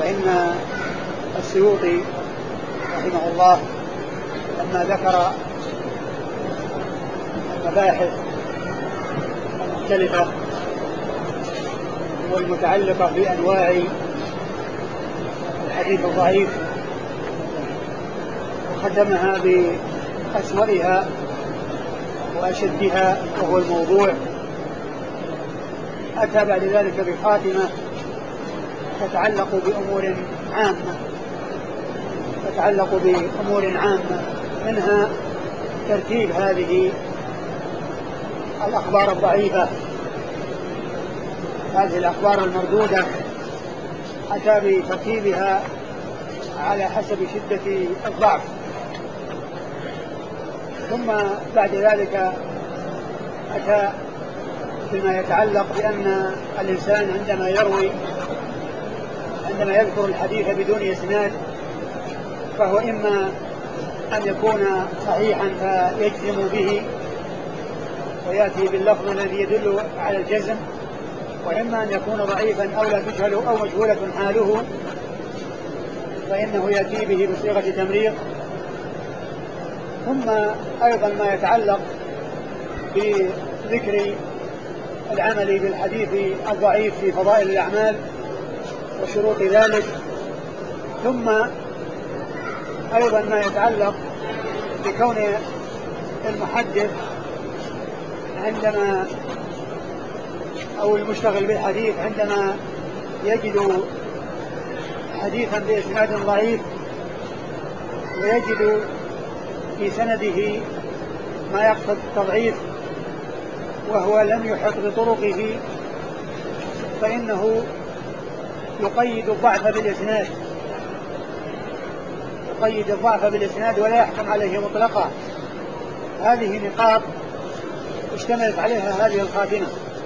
فإن السيوطي رحمه الله لما ذكر المباحث المختلفة والمتعلقة بأنواع الحديث الضعيف وختمها بأسوأها وأشدها وهو الموضوع، أتى بعد ذلك بخاتمة تتعلق بأمور عامة منها ترتيب هذه الأخبار الضعيفة، هذه الأخبار المردودة، أتى بترتيبها على حسب شدة الضعف. ثم بعد ذلك أتى بما يتعلق بأن الإنسان عندما يذكر الحديث بدون إسناد فهو إما أن يكون صحيحا فيجزم به ويأتي باللفظ الذي يدل على الجزم، وإما أن يكون ضعيفا أو لا تجهل أو مجهولة حاله فإنه يأتي به بصيغة تمريض. ثم أيضا ما يتعلق بذكر العمل بالحديث الضعيف في فضائل الأعمال وشروط ذلك. ثم أيضا ما يتعلق بكون المحدث أو المشتغل بالحديث عندما يجد حديثا بإسناد ضعيف ويجد في سنده ما يقصد التضعيف وهو لم يحط بطرقه فإنه يقيد الضعف بالإسناد ولا يحكم عليه مطلقا. هذه نقاط اشتملت عليها هذه الخاتمة،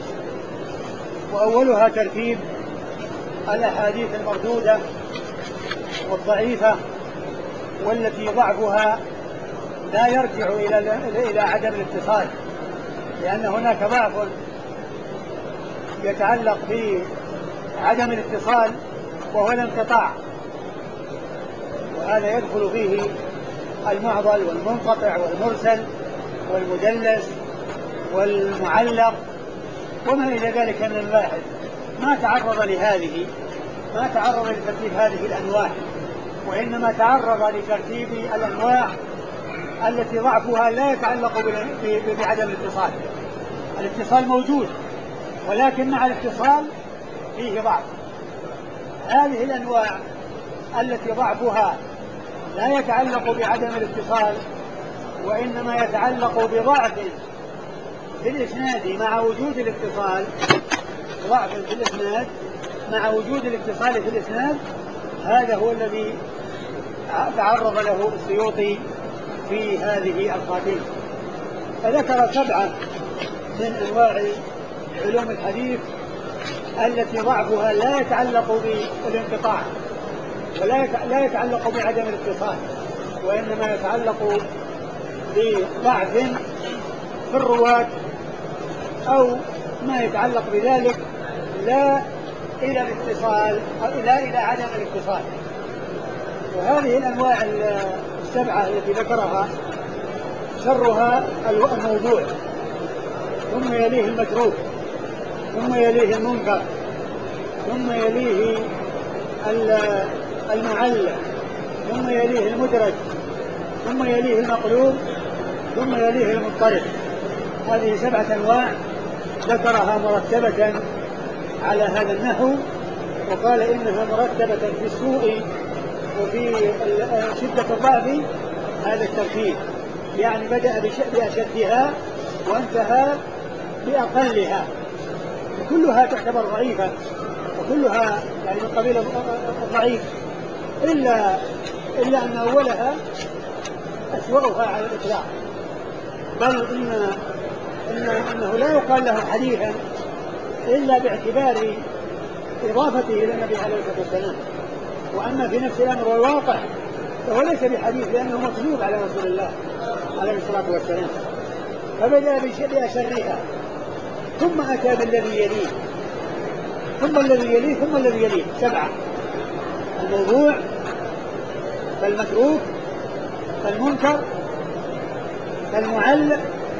وأولها ترتيب الأحاديث المردودة والضعيفة والتي ضعفها لا يرجع إلى عدم الاتصال، لأن هناك ضعف يتعلق بعدم الاتصال وهو الانقطاع، وهذا يدخل فيه المعضل والمنقطع والمرسل والمدلس والمعلق وما إلى ذلك من المباحث. ما تعرض لترتيب هذه الأنواع، وإنما تعرض لترتيب الأنواع التي ضعفها لا يتعلق بعدم الاتصال. الاتصال موجود ولكن مع الاتصال فيه ضعف. هذه الأنواع التي ضعفها لا يتعلق بعدم الاتصال وإنما يتعلق بضعف في الإسناد مع وجود الاتصال، ضعف في الإسناد مع وجود الاتصال في الإسناد، هذا هو الذي تعرض له السيوطي في هذه الخاتمة. فذكر 7 من أنواع علوم الحديث التي ضعفها لا يتعلق بالانقطاع ولا يتعلق بعدم الاتصال، وإنما يتعلق بضعف في الرواة أو ما يتعلق بذلك لا إلى الاتصال أو لا إلى عدم الاتصال. وهذه الأنواع 7 التي ذكرها شرها الموضوع، ثم يليه المتروك، ثم يليه المنكر، ثم يليه المعلق، ثم يليه المدرج، ثم يليه المقلوب، ثم يليه المضطرب. هذه 7 أنواع ذكرها مرتبة على هذا النحو، وقال إنها مرتبة في السوء وفي شدة الضعف هذا الترتيب، يعني بدأ بأشدها وانتهى بأقلها، وكلها تعتبر ضعيفة وكلها يعني من قبيل الضعيف إلا أن أولها أسوأها على الإطلاق، بل إنه لا يقال له حديثا إلا باعتبار إضافته إلى النبي عليه الصلاة والسلام، وأما في نفس الأمر والواقع فهو ليس بحديث لأنه مكذوب على رسول الله عليه الصلاة والسلام. فبدأ بأشرها ثم أتى بالذي يليه ثم الذي يليه ثم الذي يليه، 7. الموضوع فالمتروك فالمنكر فالمعل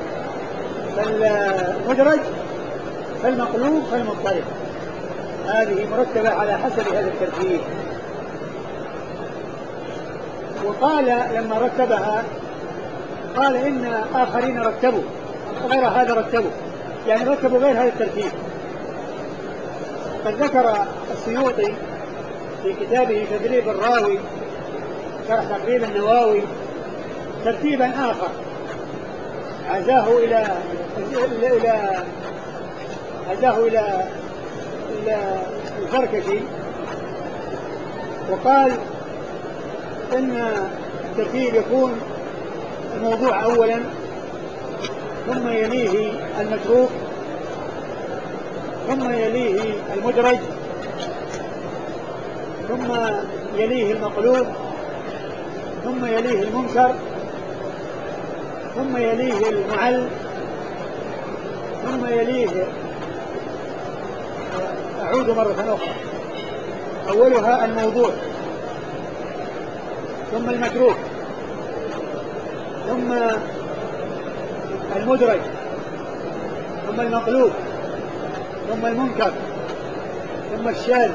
فالمدرج فالمقلوب فالمضطرب. هذه مرتبة على حسب هذا الترتيب. وقال لما رتبها قال إن آخرين رتبوا غير هذا رتبوا، يعني رتبوا غير هذا الترتيب. قد ذكر السيوطي في كتابه تدريب الراوي شرح تقريب النووي ترتيبا آخر عزاه إلى الزركشي، وقال إن الترتيب يكون الموضوع أولا، ثم يليه المتروك، ثم يليه المدرج، ثم يليه المقلوب، ثم يليه المنكر، ثم يليه المعل، ثم يليه أعود مرة أخرى أولها الموضوع، ثم المتروك، ثم المدرج، ثم المقلوب، ثم المنكر، ثم الشاذ،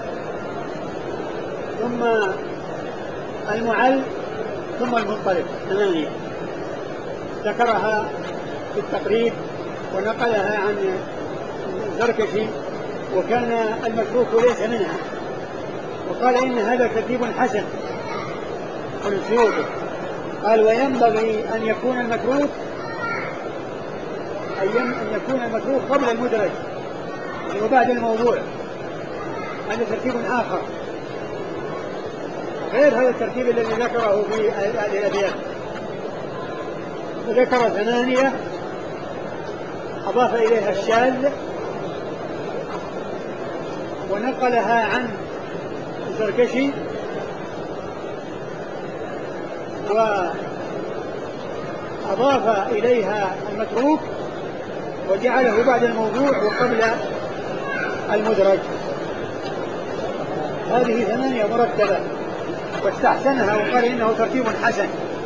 ثم المعل، ثم المضطرب. 8 ذكرها في التقريب ونقلها عن الزركشي، وكان المتروك ليس منها، وقال إن هذا ترتيب حسن من السيوطي. قال وينبغي أن يكون المتروك قبل المدرج وبعد الموضوع، هذا ترتيب آخر غير هذا الترتيب الذي ذكره في هذه الأبيات. وذكر 8 أضاف إليها الشاذ ونقلها عن الزركشي، وأضاف إليها المتروك وجعله بعد الموضوع وقبل المدرج. هذه 8 مرتبة، واستحسنها وقال إنه ترتيب حسن،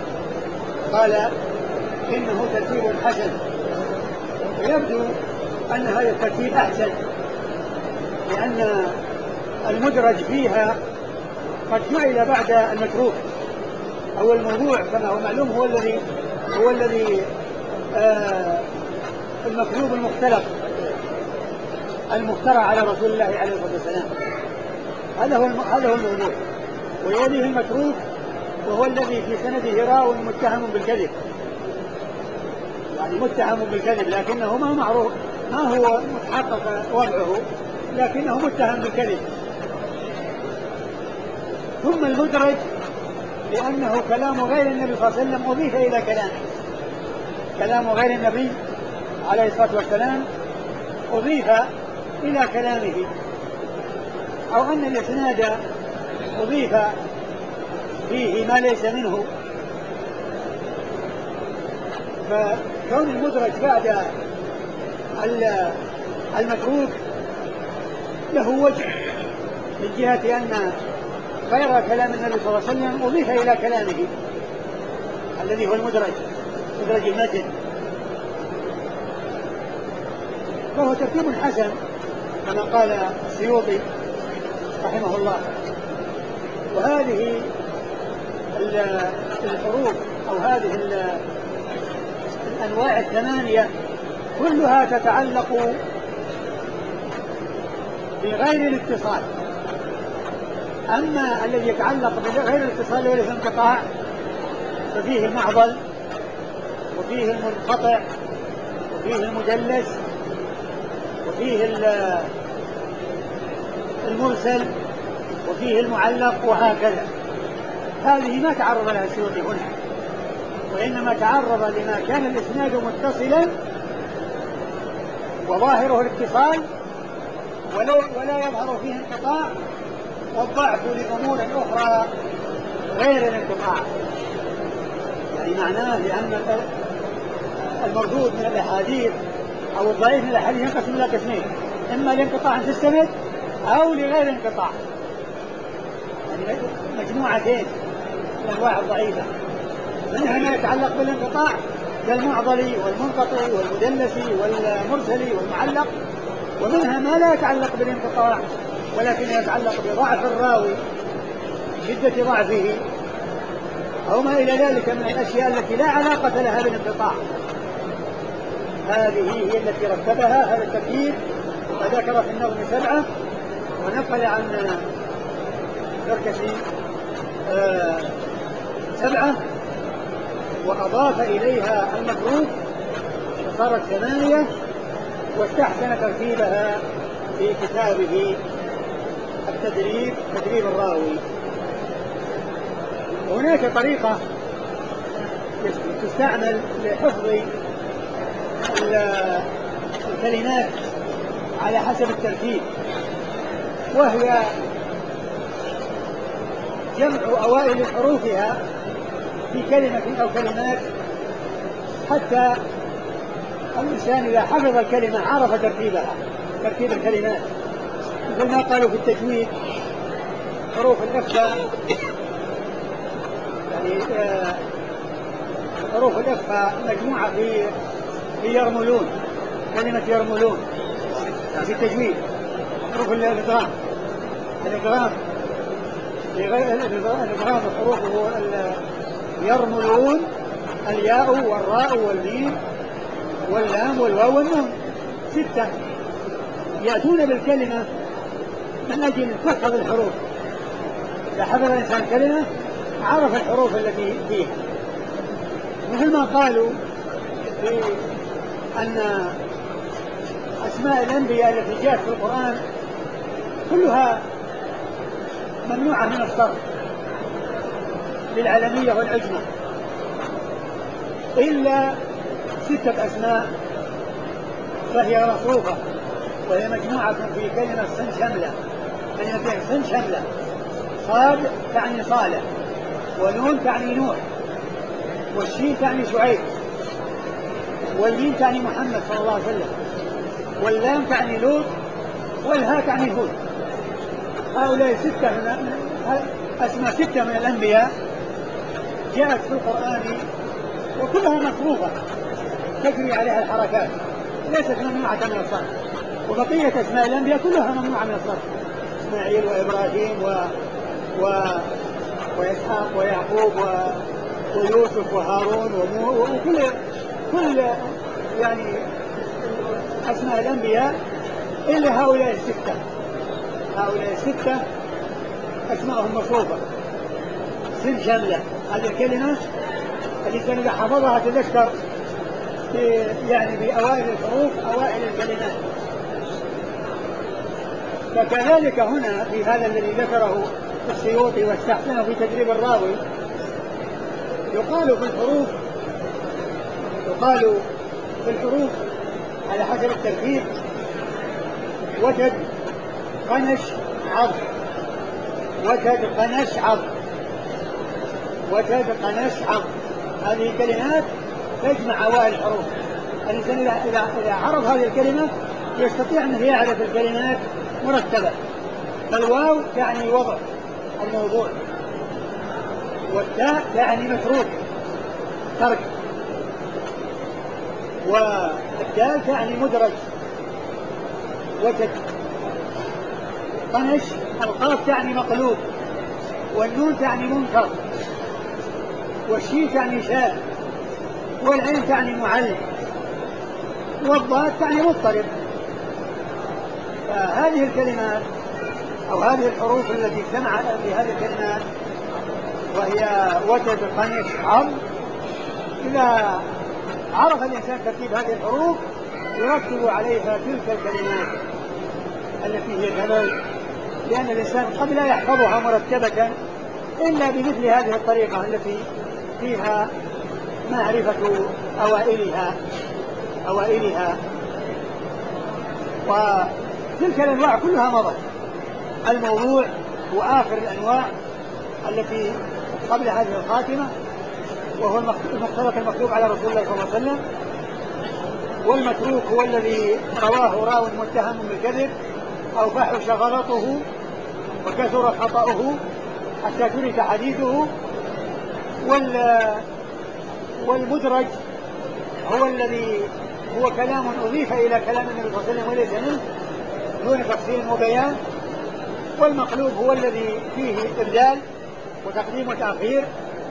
ويبدو أن هذا الترتيب أحسن، لأن المدرج فيها قد جعل بعد المتروك. أو الموضوع كما هو معلوم هو الذي المكذوب المختلق المخترع على رسول الله عليه الصلاة والسلام، هذا هو الموضوع. ويليه المتروك وهو الذي في سنده راو متهم بالكذب، يعني متهم بالكذب لكنه ما معروف، ما هو متحقق وضعه، لكنه متهم بالكذب. ثم المدرج لأنه كلام غير النبي صلى الله عليه وسلم أضيف إلى كلامه، كلام غير النبي عليه الصلاة والسلام أضيف إلى كلامه، أو أن الإسناد أضيف فيه ما ليس منه. فكون المدرج بعد المتروك له وجه من جهة أن غير كلام النبي صلى الله عليه وسلم أضيف إلى كلامه الذي هو المدرج، مدرج المتن، فهو ترتيب حسن كما قال السيوطي رحمه الله. وهذه الحروف أو هذه الأنواع 8 كلها تتعلق بغير الاتصال. أما الذي يتعلق بغير الاتصال وليس انقطاع ففيه المعضل وفيه المنقطع وفيه المدلس وفيه المرسل وفيه المعلق وهكذا. هذه ما تعرض لها السيوطي هنا، وإنما تعرض لما كان الإسناد متصلا وظاهره الاتصال ولا يظهر فيه انقطاع والضعف لأمور أخرى غير الانقطاع. يعني معناه لأن المردود من الأحاديث أو الضعيف من الأحاديث ينقسم إلى قسمين، إما لانقطاع في السند أو لغير انقطاع. يعني مجموعتين من الأنواع الضعيفة، منها ما يتعلق بالانقطاع كالمعضل والمنقطع والمدلس والمرسل والمعلق، ومنها ما لا يتعلق بالانقطاع ولكن يتعلق بضعف الراوي، شدة ضعفه، أو ما إلى ذلك من الأشياء التي لا علاقة لها بالانقطاع. هذه هي التي رتبها هذا الترتيب، وذكر في النظم 7 ونقل عن زركشي 7 وأضاف إليها المتروك فصارت 8، واستحسن ترتيبها في كتابه التدريب تدريب الراوي. هناك طريقة تستعمل لحفظ الكلمات على حسب الترتيب، وهي جمع أوائل حروفها في كلمة أو كلمات، حتى الإنسان إذا حفظ الكلمة عرف ترتيبها، ترتيب الكلمات، مثل ما قالوا في التجويد حروف الإخفاء، يعني حروف الإخفاء مجموعة في يرملون، كلمة يرملون في التجويد، حروف الإدغام، الإدغام حروفه يرملون، الياء والراء والميم واللام والواو والنون 6 يأتون بالكلمة من أجل تحفظ الحروف. إذا حفظ الإنسان كلمة عرف الحروف التي فيها، مثل ما قالوا في أن أسماء الأنبياء التي جاءت في القرآن كلها ممنوعة من الصرف للعلمية والعجمة إلا 6 أسماء فهي مصروفة، وهي مجموعة في كلمة صن شملة، كلمتين صن شملة، صاد تعني صالح، ونون تعني نوح، والشين تعني شعيب، والميم تعني محمد صلى الله عليه وسلم، واللام تعني لوط، والهاء تعني هود. هؤلاء 6 أسماء 6 من الأنبياء جاءت في القرآن وكلها مصروفة تجري عليها الحركات، ليست ممنوعة من الصرف، وبقية أسماء الأنبياء كلها ممنوعة من الصرف، إسماعيل وإبراهيم وإسحاق ويعقوب ويوسف وهارون وكل يعني أسماء الأنبياء إلا هؤلاء 6. هؤلاء 6 أسماءهم مصروفة سن شملة. هذه الكلمة الإنسان إذا حفظها تذكر يعني بأوائل الحروف أوائل الكلمات. فكذلك هنا في هذا الذي ذكره السيوطي واستحسنه في تدريب الراوي يقال في الحروف على حسب الترتيب وتد قنش عض، وتد قنش عض، وتد قنش عض. هذه كلمات تجمع أوائل الحروف. الإنسان إذا عرف هذه الكلمة يستطيع أن يعرف الكلمات مرتبة. فالواو تعني وضع الموضوع، والتاء تعني متروك ترك، والدال تعني مدرج وتد قنش. القاف تعني مقلوب، والنون تعني منكر، والشين تعني شاذ، والعين تعني معلم، والضاد تعني مضطرب. فهذه الكلمات أو هذه الحروف التي اجتمعت في هذه الكلمات وهي وتد قنش عض، إذا عرف الإنسان ترتيب هذه الحروف يرتب عليها تلك الكلمات التي هي كمال، لأن الإنسان قد لا يحفظها مرتبة إلا بمثل هذه الطريقة التي فيها معرفة أوائلها. وتلك الأنواع كلها مضت. الموضوع هو آخر الأنواع التي قبل هذه الخاتمة، وهو المختلط المكتوب على رسول الله صلى الله عليه وسلم. والمتروك هو الذي رواه راو متهم بالكذب أو فحش غلطه وكثر خطأه حتى ترك حديثه. والمدرج هو الذي هو كلام أضيف إلى كلام النبي صلى الله عليه وسلم وليس منه دون تفصيل وبيان. والمقلوب هو الذي فيه إبدال وتقديم وتأخير.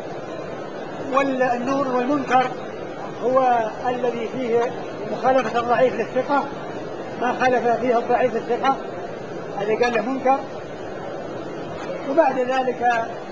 والمنكر هو الذي فيه مخالفة الضعيف للثقة، ما خالف فيه الضعيف الثقة هذا قال له منكر. وبعد ذلك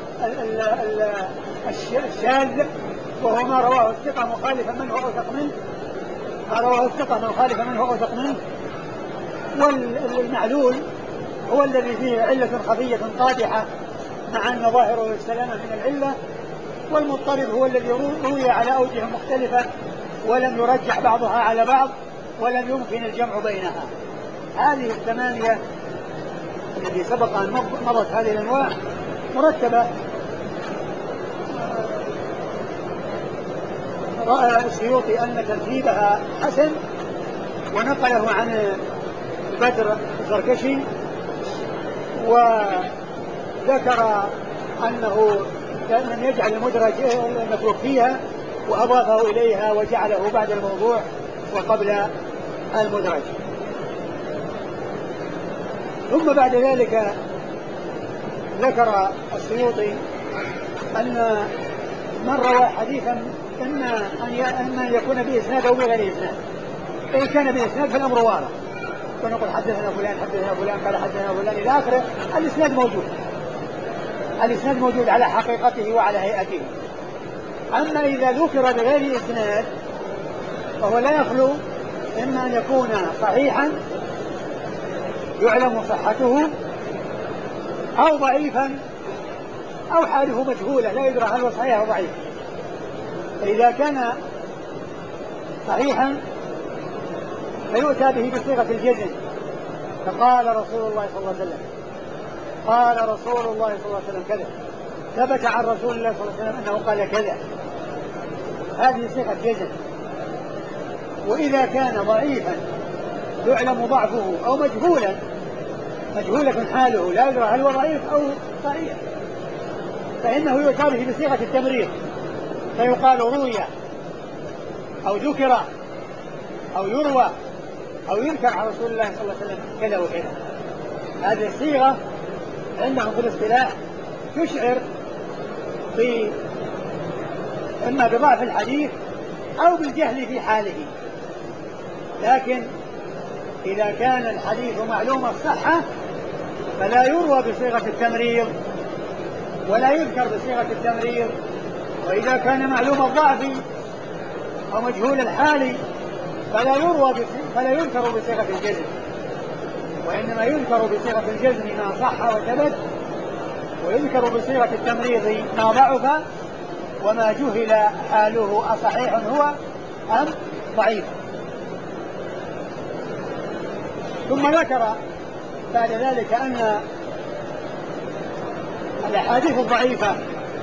الشاذ وهو ما رواه الثقة مخالفا من هو أوثق منه، ما رواه الثقة مخالفا من هو أوثق منه. والمعلول هو الذي فيه علة خفية قادحة مع أن ظاهره السلامة من العلة. والمضطرب هو الذي روي على أوجه مختلفة ولم يرجح بعضها على بعض ولم يمكن الجمع بينها. هذه الثمانية التي سبق أن مضت هذه الأنواع مرتبة. رأى السيوطي أن ترتيبها حسن ونقله عن بدر الزركشي، وذكر أنه لم يجعل المدرج المتروك فيها وأضافه إليها وجعله بعد الموضوع وقبل المدرج. ثم بعد ذلك ذكر السيوطي أن من روى حديثا إما أن يكون بإسناد أو بغير إسناد. إن كان بإسناد فالأمر واضح، ونقول حدثنا فلان حدثنا فلان قال حدثنا فلان إلى آخره. الإسناد موجود، الإسناد موجود على حقيقته وعلى هيئته. أما إذا ذكر بغير إسناد فهو لا يخلو إما أن يكون صحيحا يعلم صحته، أو ضعيفا، أو حاله مجهولة لا يدرى هل هو صحيح أو ضعيف. فإذا كان صحيحا فيؤتى به بصيغة الجزم، فقال رسول الله صلى الله عليه وسلم، قال رسول الله صلى الله عليه وسلم كذا، ثبت عن رسول الله صلى الله عليه وسلم أنه قال كذا، هذه صيغة جزم. وإذا كان ضعيفا يعلم ضعفه أو مجهولة حاله لا يدرى هل هو ضعيف أو صحيح، فإنه يؤتى به بصيغة التمريض، فيقال روي أو ذكر أو يروى أو ينكر عن رسول الله صلى الله عليه وسلم كذا وكذا. هذه الصيغة عندهم في الاصطلاح تشعر إما بضعف الحديث أو بالجهل في حاله. لكن إذا كان الحديث معلوم الصحة فلا يروى بصيغة التمريض ولا يذكر بصيغة التمريض. وإذا كان معلوم الضعف أو مجهول الحال فلا يذكر بصيغة الجزم، وإنما يذكر بصيغة الجزم ما صح وثبت، ويذكر بصيغة التمريض ما ضعف وما جهل حاله أصحيح هو أم ضعيف. ثم ذكر بعد ذلك أن الأحاديث الضعيفة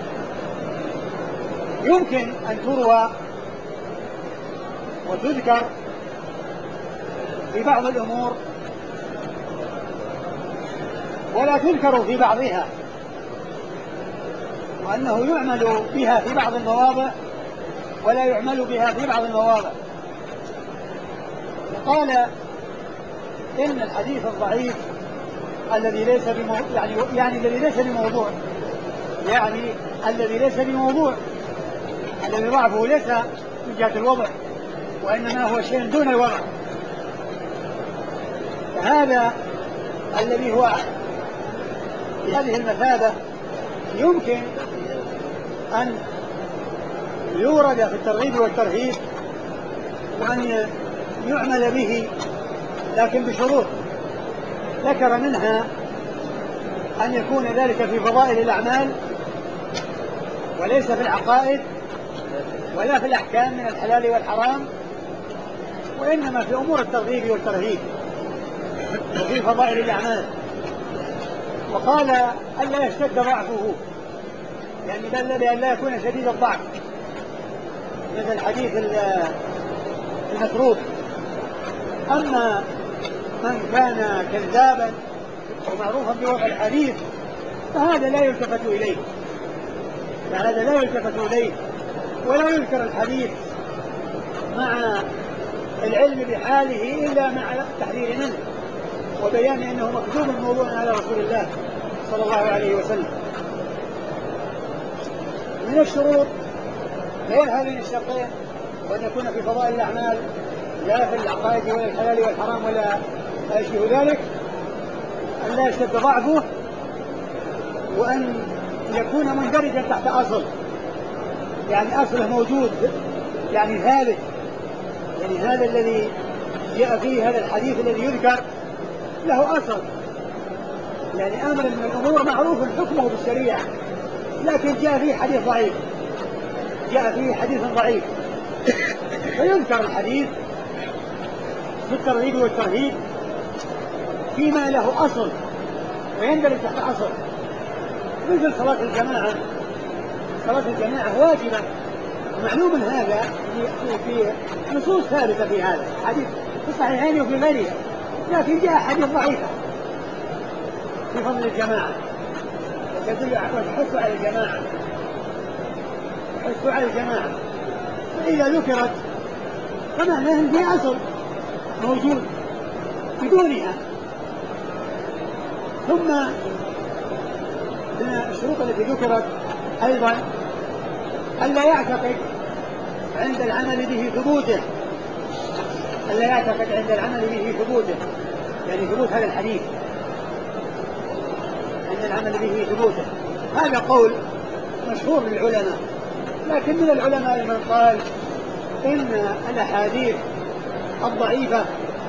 يمكن أن تروى وتذكر في بعض الأمور ولا تذكر في بعضها، وأنه يعمل بها في بعض المواضع ولا يعمل بها في بعض المواضع. وقال إن الحديث الضعيف الذي ليس بموضوع الذي ضعفه ليس من جهة الوضع وإنما هو شيء دون الوضع، فهذا الذي هو بهذه المثابة يمكن أن يورد في الترغيب والترهيب وأن يعمل به، لكن بشروط ذكر منها أن يكون ذلك في فضائل الأعمال وليس في العقائد ولا في الأحكام من الحلال والحرام، وإنما في أمور الترغيب والترهيب وفي فضائل الأعمال. وقال ألا يشتد ضعفه، يعني دل بأن لا يكون شديد الضعف مثل الحديث المتروك. أما من كان كذابا ومعروفا بوضع الحديث فهذا لا يلتفت إليه، فهذا لا يلتفت إليه، ولا يذكر الحديث مع العلم بحاله إلا مع التحذير منه وبيان أنه مكذوب موضوع على رسول الله صلى الله عليه وسلم. من الشروط غير هذين الشرطين، وأن يكون في فضائل الأعمال لا في العقائد ولا الحلال والحرام ولا شيء ذلك، أن لا يشتد ضعفه، وأن يكون مندرجا تحت أصل، يعني أصله موجود، يعني ثابت، يعني هذا الذي جاء فيه هذا الحديث الذي يذكر له أصل، يعني أمر من الأمور معروف حكمه بالشريعة، لكن جاء فيه حديث ضعيف، جاء فيه حديث ضعيف، فيذكر الحديث في الترغيب والترهيب فيما له أصل ويندرج تحت أصل، مثل صلاة الجماعة. صلاة الجماعة واجبة، ومعلوم هذا في نصوص ثابتة في هذا حديث في الصحيحين وفي غيرها، لكن جاء حديث ضعيفة في فضل الجماعة تدل وتحث على الجماعة، تحث على الجماعة، فإذا ذكرت فمعناه أن في أصل موجود بدونها. ثم من الشروط التي ذكرت أيضا ألا يعتقد عند العمل به ثبوته، ألا يعتقد عند العمل به ثبوته، يعني ثبوت هذا الحديث عند العمل به ثبوته. هذا قول مشهور للعلماء، لكن من العلماء من قال إن الأحاديث الضعيفة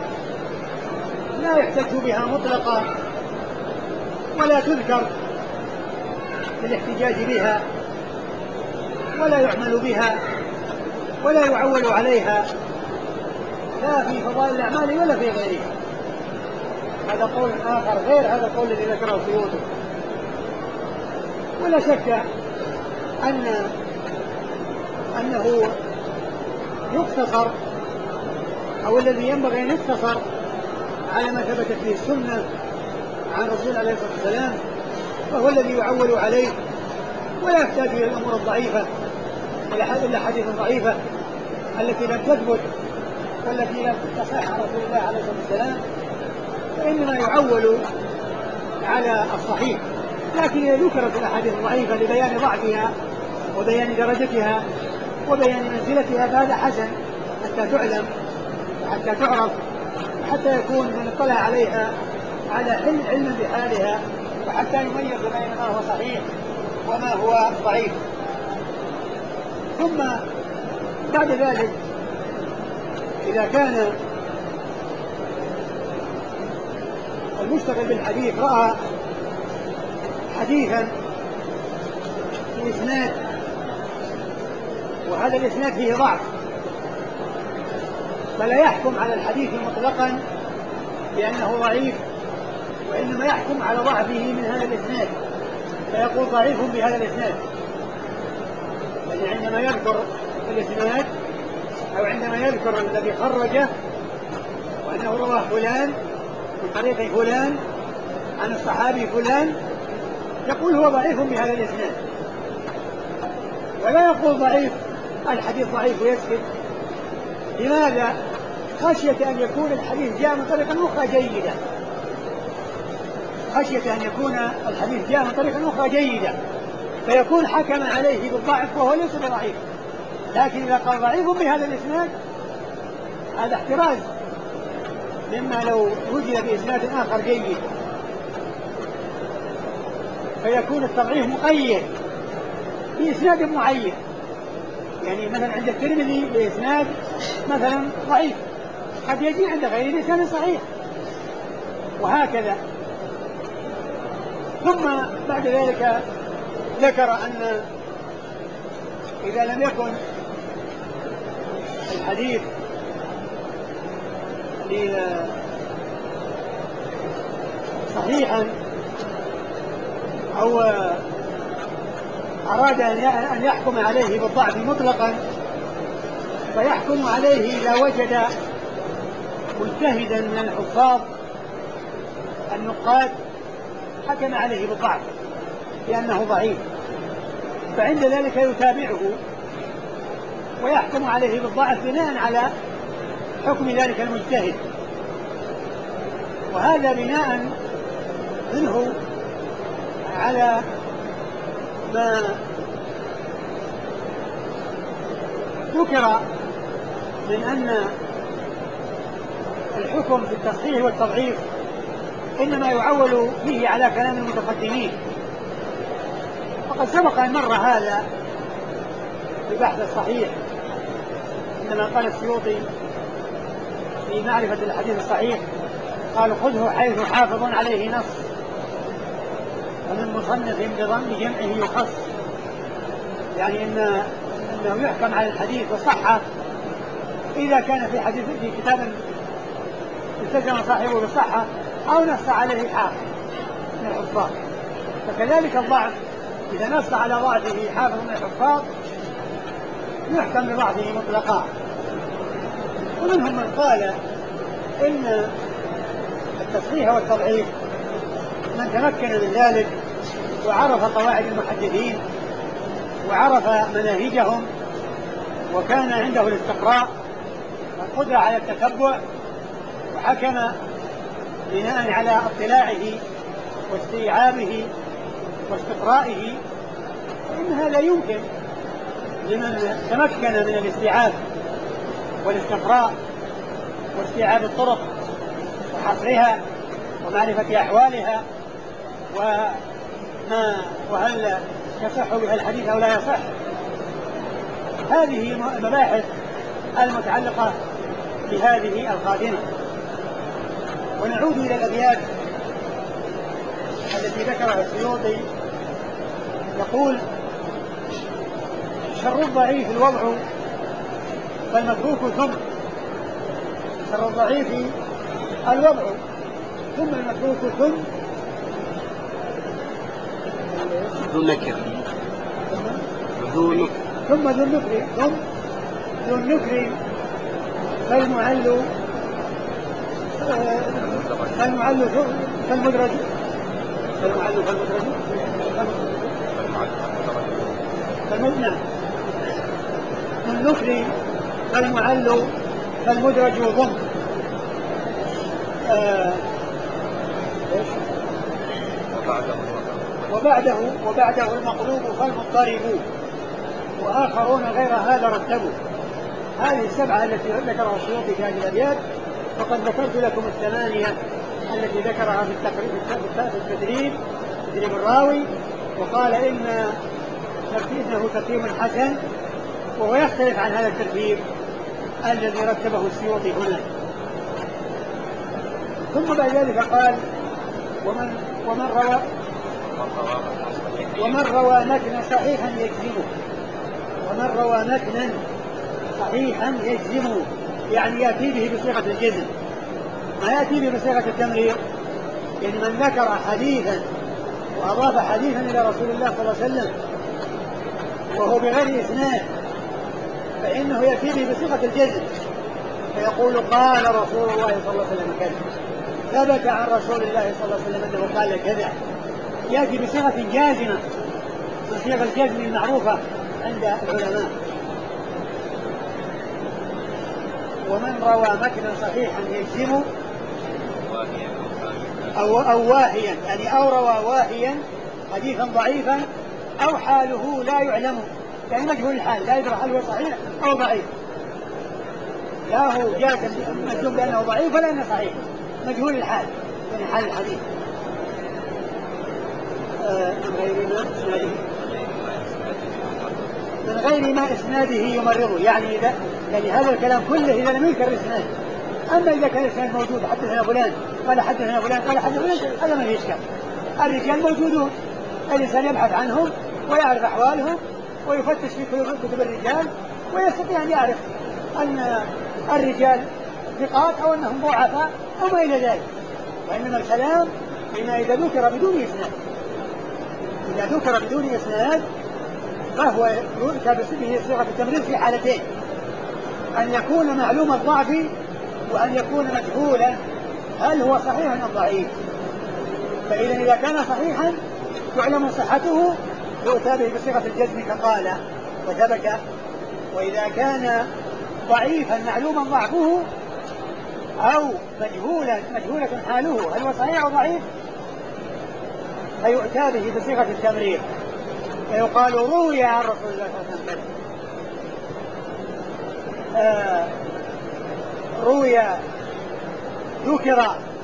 لا يحتج بها مطلقا ولا تذكر للاحتجاج بها ولا يعمل بها ولا يعول عليها لا في فضائل الأعمال ولا في غيرها. هذا قول آخر غير هذا القول الذي ذكره السيوطي. ولا شك أنه يقتصر، أو الذي ينبغي أن يقتصر على ما ثبتت به السنة عن الرسول عليه الصلاة والسلام، وهو الذي يعول عليه، ولا يحتاج إلى الأمور الضعيفة إلا حديث ضعيفة التي لم تثبت والتي لم تصح عن رسول الله عليه الصلاة والسلام، فإنما يعول على الصحيح. لكن إذا ذكرت الأحاديث الضعيفة لبيان ضعفها وبيان درجتها وبيان منزلتها فهذا حسن حتى تعلم وحتى تعرف، وحتى يكون من اطلع عليها على علم بحالها، وحتى يميز بين ما هو صحيح وما هو ضعيف. ثم بعد ذلك إذا كان المشتغل بالحديث رأى حديثا في إسناد وهذا الإسناد فيه ضعف، فلا يحكم على الحديث مطلقا بأنه ضعيف، وإنما يحكم على ضعفه من هذا الإسناد، فيقول ضعيف بهذا الإسناد. يعني عندما يذكر الإسناد أو عندما يذكر الذي خرجه وأنه رواه فلان من طريق فلان عن الصحابي فلان، يقول هو ضعيف بهذا الإسناد، ولا يقول ضعيف الحديث ضعيف ويسكت. لماذا؟ خشية أن يكون الحديث جاء من طريق أخرى جيدة، خشية أن يكون الحديث جاء من طريق أخرى جيدة فيكون حكم عليه بالضعف وهو ليس بضعيف. لكن إذا قال ضعيف بهذا الإسناد هذا احتراز مما لو وجد بإسناد آخر جيد، فيكون التضعيف مقيد بإسناد معين. يعني مثلا عند الترمذي بإسناد مثلا ضعيف قد يجي عند غيره بإسناد صحيح، وهكذا. ثم بعد ذلك ذكر أن إذا لم يكن الحديث صحيحا أو أراد أن يحكم عليه بالضعف مطلقا فيحكم عليه إذا وجد مجتهدا من الحفاظ النقاد حكم عليه بالضعف بأنه ضعيف، فعند ذلك يتابعه ويحكم عليه بالضعف بناء على حكم ذلك المجتهد، وهذا بناء منه على ما ذكر من أن الحكم في التصحيح والتضعيف إنما يعول فيه على كلام المتقدمين. وقد سبق أن مر هذا في بحث الصحيح، إنما قال السيوطي في معرفة الحديث الصحيح قال خذه حيث حافظ عليه نص، ومن مصنف بضم جمعه يخص، يعني إنه يحكم على الحديث بالصحة إذا كان في حديث في كتاب التزم صاحبه بالصحة أو نص عليه حافظ من الحفاظ، فكذلك الضعف إذا نص على ضعفه حافظ من الحفاظ يحكم بضعفه مطلقا. ومنهم من قال إن التصحيح والتضعيف من تمكن من ذلك وعرف قواعد المحدثين وعرف مناهجهم وكان عنده الاستقراء والقدرة على التتبع وحكم بناء على اطلاعه واستيعابه واستقرائه، فإن هذا يمكن لمن تمكن من الاستيعاب والاستقراء واستيعاب الطرق وحصرها ومعرفة أحوالها وهل يصح بها الحديث أو لا يصح. هذه مباحث المتعلقة بهذه القادمة. ونعود إلى الأبيات التي ذكرها السيوطي، يقول شر الضعيف الوضع فالمتروك ثم، شر الضعيف الوضع ثم المتروك ثم ذو النكر ثم ذو النكر ذو النكر فالمعل فالمدرج فالمدنع ذو النكر فالمعل فالمدرج ضم وبعده المقلوب فالمضطرب وآخرون غير هذا رتبوا. هذه السبعة التي ذكرها السيوطي في هذه الأبيات، وقد ذكرت لكم الثمانية التي ذكرها في التدريب الراوي، وقال إنه ترتيب حسن، وهو يختلف عن هذا الترتيب الذي رتبه السيوطي هنا. ثم بعد ذلك قال ومن روى متنا صحيحا يجزمه، ومن روى متنا صحيحا يجزمه، يعني يأتي به بصيغة الجزم، ما يأتي به بصيغة التمرير. يعني من ذكر حديثا وأضاف حديثا إلى رسول الله صلى الله عليه وسلم وهو بغير إسناد فإنه يأتي به بصيغة الجزم، فيقول قال رسول الله صلى الله عليه وسلم كذا، ثبت عن رسول الله صلى الله عليه وسلم أنه قال كذا، يأتي بصيغة جازمة، بصيغة الجزم المعروفة عند العلماء. ومن روى متنا صحيحا يجزم أو واهيا، يعني أو روى واهيا حديثا ضعيفا أو حاله لا يعلم، يعني مجهول الحال لا يدرى هل هو صحيح أو ضعيف، لا هو جازم مجزوم بأنه ضعيف ولا أنه صحيح، مجهول الحال يعني حال الحديث من غير ما إسناده يمرضه، يعني هذا الكلام كله إذا لم ينكر الإسناد. أما إذا كان الإسناد موجود حدثنا فلان قال حدثنا فلان قال حدثنا فلان، هذا ما يشكل، الرجال موجودون، الإنسان يبحث عنهم ويعرف أحوالهم ويفتش في كتب الرجال ويستطيع أن يعرف أن الرجال ثقات أو أنهم ضعفاء أو ما إلى ذلك. وإنما الكلام فيما إذا ذكر بدون إسناد، إذا ذكر بدون إسناد فهو يؤتى به صيغة التمريض في حالتين: أن يكون معلوم الضعف، وأن يكون مجهولا هل هو صحيح أم ضعيف. فإذا كان صحيحا تعلم صحته يؤتى به بصيغة الجزم كقال وثبت. وإذا كان ضعيفا معلوما ضعفه أو مجهولة حاله هل هو صحيح أو ضعيف فيؤتى به بصيغة التمرير فيقال روي عن رسول الله صلى الله عليه وسلم روي ذكر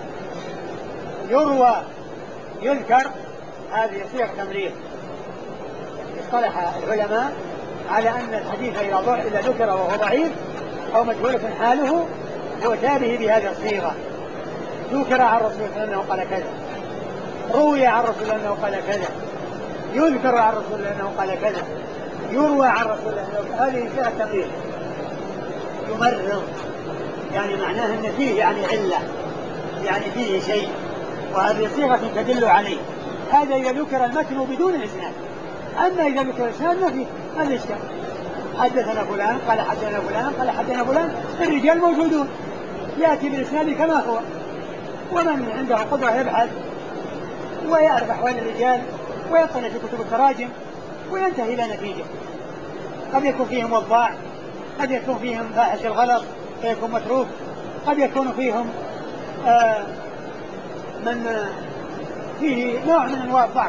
يروى يذكر. هذه صيغ تمرير. اصطلح العلماء على أن الحديث إذا ذكر وهو ضعيف أو مجهولة حاله يؤتى به بهذه الصيغة. ذكر عن رسول الله أنه قال كذا، روي عن رسول الله أنه قال كذا، يذكر عن رسول الله أنه قال كذا، يروى عن رسول الله أنه. هذه صيغة تمرير. يمرر يعني معناه أن فيه يعني علة، يعني فيه شيء، وهذه صيغة تدل عليه. هذا إذا ذكر المتن بدون الإسناد. أما إذا ذكر الإسناد ما فيه إشكال. حدثنا فلان قال حدثنا فلان قال حدثنا فلان، الرجال موجودون، يأتي بالإسناد كما هو. ومن عنده قدرة يبحث ويعرف أحوال الرجال ويطلع في كتب التراجم وينتهي إلى نتيجة. قد يكون فيهم وضاع، قد يكون فيهم فاحش الغلط فيكون متروك، قد يكون فيهم من فيه نوع من أنواع الضعف،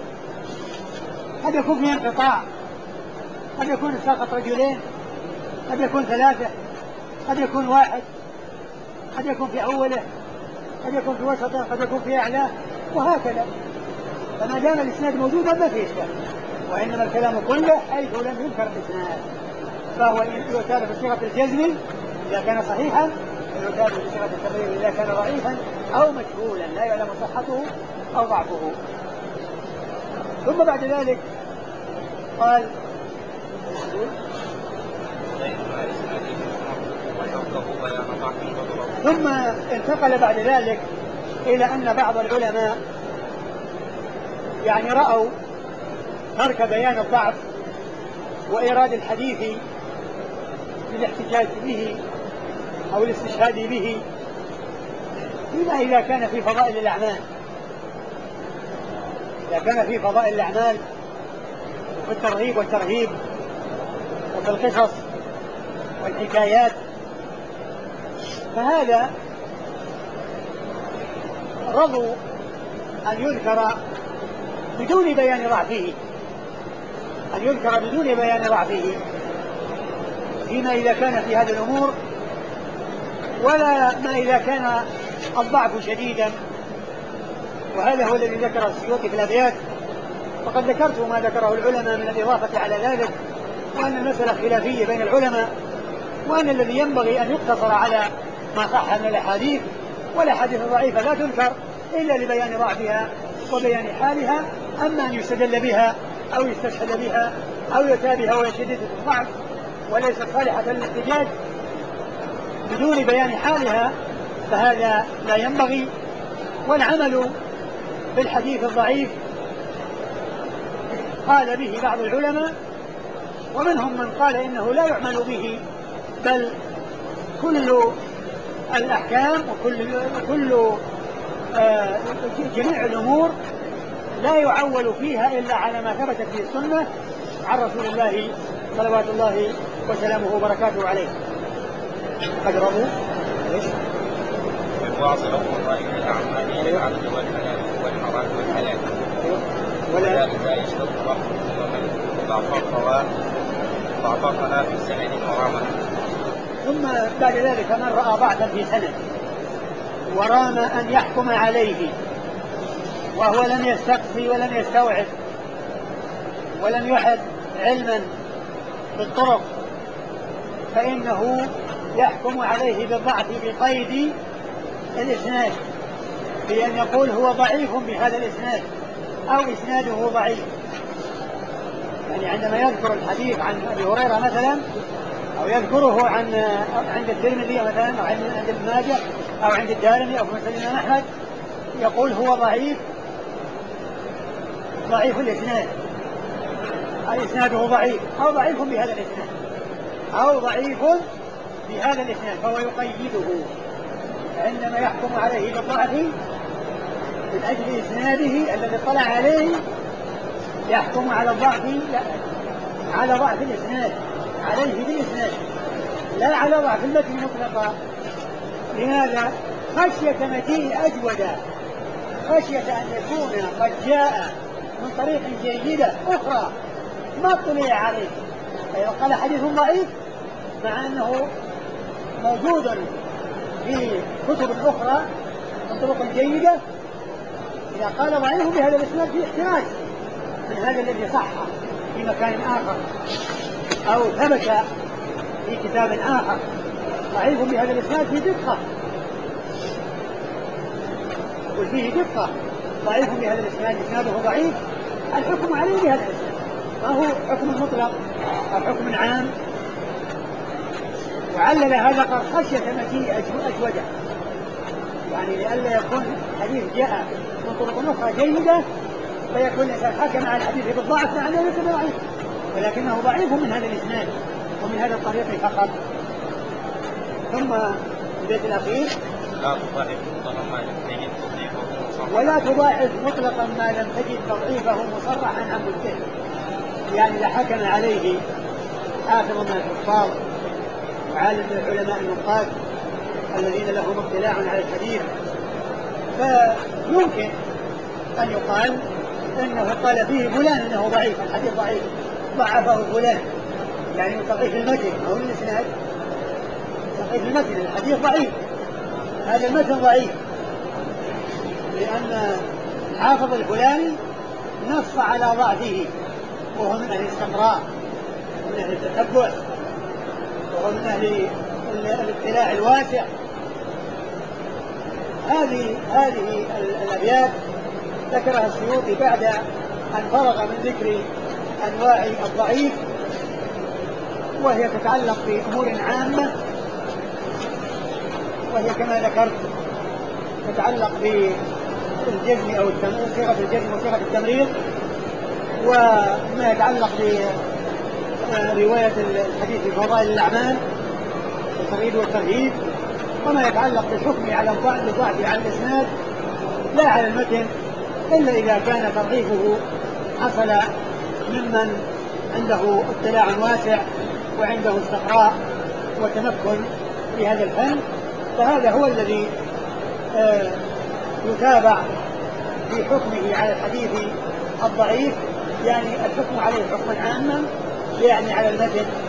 قد يكون فيه انقطاع، قد يكون ساقط رجلين، قد يكون ثلاثة، قد يكون واحد، قد يكون في أوله، قد يكون في وسطه، قد يكون في أعلاه، وهكذا. فما دام الإسناد موجودا ما فيه إشكال. وإنما الكلام كله حيث لم يذكر الإسناد فهو يؤتى بصيغة الجزم إذا كان صحيحا، ويؤتى بصيغة التمرير إذا كان ضعيفا أو مجهولا لا يعلم صحته أو ضعفه. ثم بعد ذلك قال ثم انتقل بعد ذلك إلى أن بعض العلماء يعني رأوا ترك بيان الضعف وإيراد الحديث للاحتجاج به أو الاستشهاد به فيما إذا كان في فضائل الأعمال. إذا كان في فضائل الأعمال وفي الترغيب والترهيب وفي القصص والحكايات فهذا رضوا أن يذكر بدون بيان ضعفه، أن يذكر بدون بيان ضعفه فيما إذا كان في هذه الأمور، ولا ما إذا كان الضعف شديدا. وهذا هو الذي ذكر السيوطي في الأبيات. وقد ذكرت ما ذكره العلماء من الإضافة على ذلك، وأن المسألة خلافية بين العلماء، وأن الذي ينبغي أن يقتصر على ما صح من الأحاديث، والأحاديث الضعيفة لا تذكر إلا لبيان ضعفها وبيان حالها. أما أن يستدل بها أو يستشهد بها أو يؤتى بها وهي شديدة الضعف وليست صالحة للاحتجاج بدون بيان حالها فهذا لا ينبغي. والعمل بالحديث الضعيف قال به بعض العلماء، ومنهم من قال إنه لا يعمل به، بل كل الأحكام وكل جميع الأمور لا يعول فيها إلا على ما ثبتت في السنة عن رسول الله صلوات الله وسلامه وبركاته عليه. قد رضوا واصل فضائل الأعمال العبد والحلال والحرام والحلال ولا إذا يشتد رحمه ومن ضعفها في السند حراما. ثم بعد ذلك من رأى ضعفا في سند ورام أن يحكم عليه وهو لم يستقصي ولم يستوعب ولم يحد علما بالطرق فإنه يحكم عليه بالضعف بقيد الإسناد، بأن يقول هو ضعيف بهذا الإسناد أو إسناده ضعيف. يعني عندما يذكر الحديث عن أبي هريرة مثلا أو يذكره عند الترمذي مثلا أو عند ابن ماجه أو عند الدارمي أو في مسند الإمام أحمد يقول هو ضعيف الإسناد، أي إسناده ضعيف أو ضعيف بهذا الإسناد أو ضعيف بهذا الإسناد، فهو يقيده عندما يحكم عليه بالضعف من أجل إسناده الذي اطلع عليه يحكم على الضعف، لا، على ضعف الإسناد، عليه بالإسناد، لا على ضعف المتن مطلقا. لماذا؟ خشية مجيء أجودا، خشية أن يكون قد جاء من طريق جيدة أخرى ما اطلع عليه، فإذا قال حديث ضعيف مع أنه موجود في كتب أخرى من طرق جيدة، إذا قال ضعيف بهذا الإسناد في احتمال من هذا الذي صح في مكان آخر أو ثبت في كتاب آخر، ضعيف بهذا الإسناد في دقة، وفيه دقة، ضعيف بهذا الإسناد، إسناده ضعيف، الحكم عليه بهذا الإسناد ما هو حكم مطلق أو حكم عام. وعلل هذا قال خشية مجيء أجوده، يعني لئلا يكون حديث جاء من طرق أخرى جيدة فيكون الإنسان حكم على الحديث بالضعف مع أنه ليس ضعيف، ولكنه ضعيف من هذا الإسناد ومن هذا الطريق فقط. ثم البيت الأخير ولا تضاعف مطلقا ما لم تجد تضعيفه مصرحا عن مجتهد، يعني إذا حكم عليه حافظ من الحفاظ وعالم من العلماء النقاد الذين لهم اطلاع على الحديث، فيمكن أن يقال إنه قال فيه فلان إنه ضعيف، الحديث ضعيف ضعفه فلان، يعني تضعيف المتن أو الإسناد، تضعيف المتن، الحديث ضعيف، هذا المتن ضعيف لأن حافظ الفلاني نص على ضعفه، وهو من أهل الاستقراء ومن أهل التتبع وهو من أهل الاطلاع الواسع. هذه الأبيات ذكرها السيوطي بعد أن فرغ من ذكر أنواع الضعيف، وهي تتعلق بأمور عامة، وهي كما ذكرت تتعلق بالجزم أو صيغة الجزم وصيغة التمريض، وما يتعلق برواية الحديث في فضائل الأعمال الترغيب والترهيب، وما يتعلق بالحكم على الضعف على الإسناد لا على المتن، إلا إذا كان تضعيفه حصل ممن عنده اطلاع واسع وعنده استقراء وتمكن في هذا الفن، فهذا هو الذي يتابع في حكمه على الحديث الضعيف، يعني الحكم عليه حكما عاما، يعني على المتن